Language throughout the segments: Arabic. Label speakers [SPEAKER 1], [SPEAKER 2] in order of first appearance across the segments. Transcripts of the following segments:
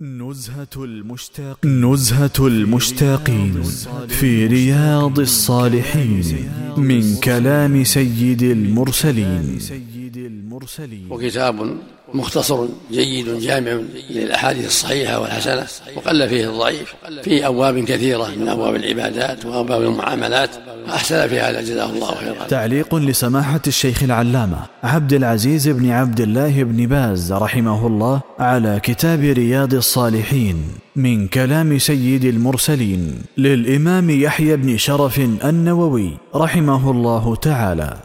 [SPEAKER 1] نزهة المشتاقين في رياض الصالحين من كلام سيد المرسلين.
[SPEAKER 2] وكتاب مختصر جيد جامع للأحاديث الصحيحة والحسنة، وقل فيه الضعيف، في أبواب كثيرة من أبواب العبادات وأبواب المعاملات، أحسن في هذا جزاه الله خيرا.
[SPEAKER 1] تعليق لسماحة الشيخ العلامة عبد العزيز بن عبد الله بن باز رحمه الله على كتاب رياض الصالحين من كلام سيد المرسلين للإمام يحيى بن شرف النووي رحمه الله تعالى.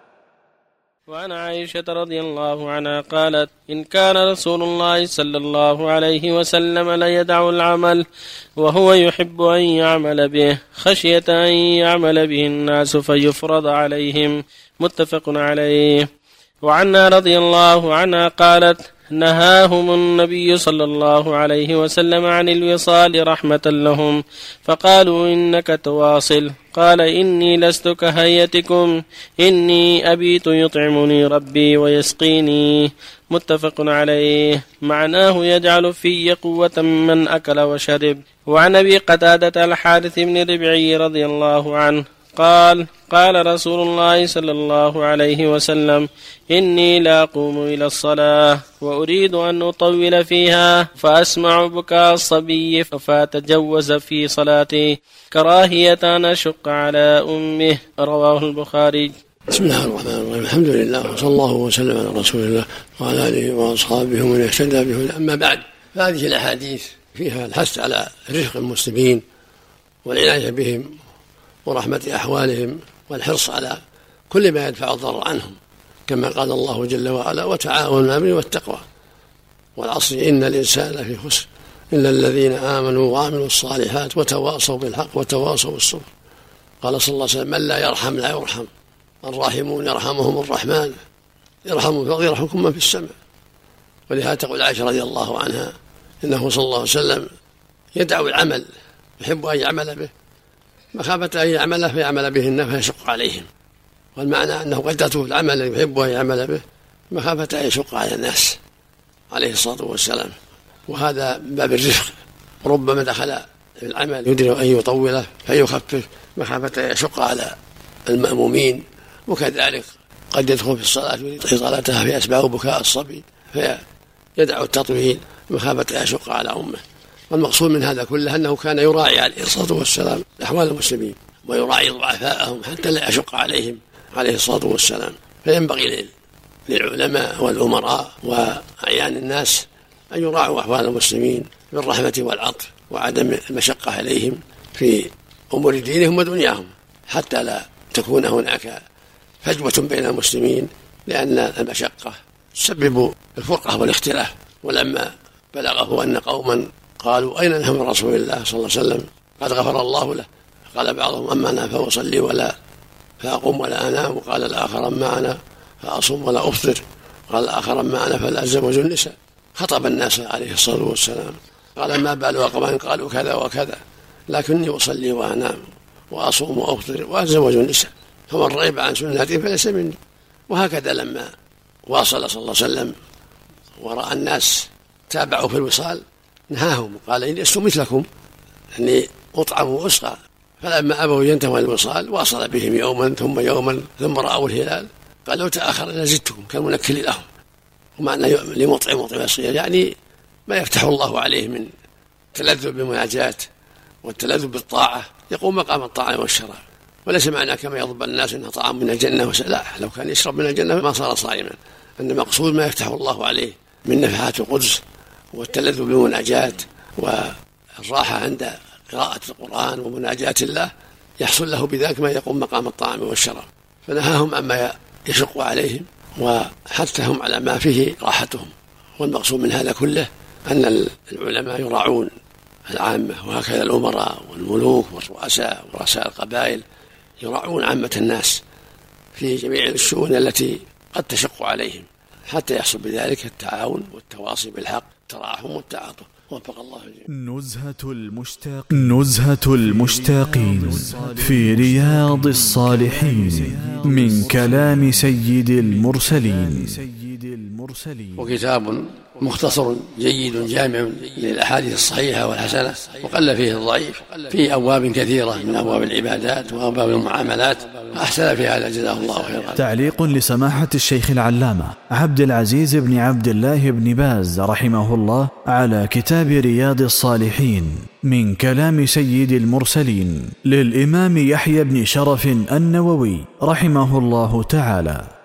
[SPEAKER 3] وعن عائشة رضي الله عنها قالت: إن كان رسول الله صلى الله عليه وسلم ليدع العمل وهو يحب أن يعمل به خشية أن يعمل به الناس فيفرض عليهم، متفق عليه. وعنها رضي الله عنها قالت: نهاهم النبي صلى الله عليه وسلم عن الوصال رحمة لهم، فقالوا: إنك تواصل. قال: إني لست كهيئتكم، إني أبيت يطعمني ربي ويسقيني، متفق عليه. معناه يجعل في قوة من أكل وشرب. وعن أبي قتادة الحارث بن ربعي رضي الله عنه قال: قال رسول الله صلى الله عليه وسلم: إني لا أقوم إلى الصلاة وأريد أن أطول فيها فأسمع بكاء الصبي فأتجوز في صلاتي كراهية أن أشق على أمه، رواه البخاري.
[SPEAKER 2] بسم الله الرحمن الرحيم، الحمد لله وصلى الله وسلم على رسول الله وعلى آله وأصحابه ومن اهتدى به. أما بعد، فهذه الأحاديث فيها الحث على رفق المسلمين والعناية بهم ورحمة أحوالهم والحرص على كل ما يدفع الضرر عنهم، كما قال الله جل وعلا: وتعاونوا على البر والتقوى والعصر إن الإنسان لفي خسر إلا الذين آمنوا وعملوا الصالحات وتواصوا بالحق وتواصوا بالصبر. قال صلى الله عليه وسلم: من لا يرحم لا يرحم، الراحمون يرحمهم الرحمن، يرحمهم فقد يرحمكم من في السماء. ولهذا تقول عائشة رضي الله عنها: إنه صلى الله عليه وسلم يدع العمل، يحب أن يعمل به مخافة أن يعمله فيعمل بهن فيشق عليهم. والمعنى أنه قد يترك العمل الذي يحب أن يعمل به مخافة أن يشق على الناس عليه الصلاة والسلام، وهذا باب الرفق. ربما دخل في العمل يدري أن يطوله فيخفف مخافة أن يشق على المأمومين، وكذلك قد يدخل في الصلاة يريد صلاتها فيسمع بكاء الصبي فيدع التطويل مخافة أن يشق على أمه. والمقصود من هذا كله أنه كان يراعي عليه الصلاة والسلام أحوال المسلمين ويراعي ضعفاءهم حتى لا يشق عليهم عليه الصلاة والسلام. فينبغي للعلماء والأمراء وأعيان الناس أن يراعوا أحوال المسلمين بالرحمة والعطف وعدم المشقة عليهم في أمور دينهم ودنياهم، حتى لا تكون هناك فجوة بين المسلمين، لأن المشقة تسبب الفرقة والاختلاف. ولما بلغه أن قوما قالوا: أين نحن من رسول الله صلى الله عليه وسلم قد غفر الله له، قال بعضهم: أما أنا فأصلي ولا فأقوم ولا أنام، وقال الآخر: أما أنا فأصوم ولا أفطر، قال الآخر: أما أنا فلا أتزوج النساء. خطب الناس عليه الصلاة والسلام قال: ما بال أقوام قالوا كذا وكذا، لكني أصلي وأنام وأصوم وأفطر وأتزوج النساء، فمن رغب عن سنتي فليس مني. وهكذا لما واصل صلى الله عليه وسلم ورأى الناس تابعوا في الوصال نهاهم، قال: إني لست مثلكم، أني أطعم وأسقى. فلما أبوا ينتهوا الوصال واصل بهم يوما ثم يوما، ثم رأوا الهلال قال: لو تأخر لزدتكم، كالمنكل لهم. ومعنى لمطعم وصير يعني ما يفتح الله عليه من تلذذ بالمناجاة والتلذذ بالطاعة، يقوم مقام الطاعة والشراب. وليس معنى كما يظن الناس أنه طعام من الجنة لا، لو كان يشرب من الجنة ما صار صائما. أن المقصود ما يفتح الله عليه من نفحات القدس والتلذذ بالمناجاة والراحة عند قراءة القرآن ومناجاة الله، يحصل له بذلك ما يقوم مقام الطعام والشراب. فنهاهم عما يشق عليهم وحثهم على ما فيه راحتهم. والمقصود من هذا كله أن العلماء يراعون العامة، وهكذا الأمراء والملوك والرؤساء ورؤساء القبائل يراعون عامة الناس في جميع الشؤون التي قد تشق عليهم، حتى يحصل بذلك التعاون والتواصي بالحق، التراحم والتعاطف. وفق الله الجميع.
[SPEAKER 1] نزهة المشتاقين في رياض الصالحين من كلام سيد المرسلين.
[SPEAKER 2] وكتاب مختصر جيد جامع للأحاديث الصحيحة والحسنة، وقل فيه الضعيف، في أبواب كثيرة من أبواب العبادات وأبواب المعاملات، أحسن في هذا جزاه الله خيرا.
[SPEAKER 1] تعليق لسماحة الشيخ العلامة عبد العزيز بن عبد الله بن باز رحمه الله على كتاب رياض الصالحين من كلام سيد المرسلين للإمام يحيى بن شرف النووي رحمه الله تعالى.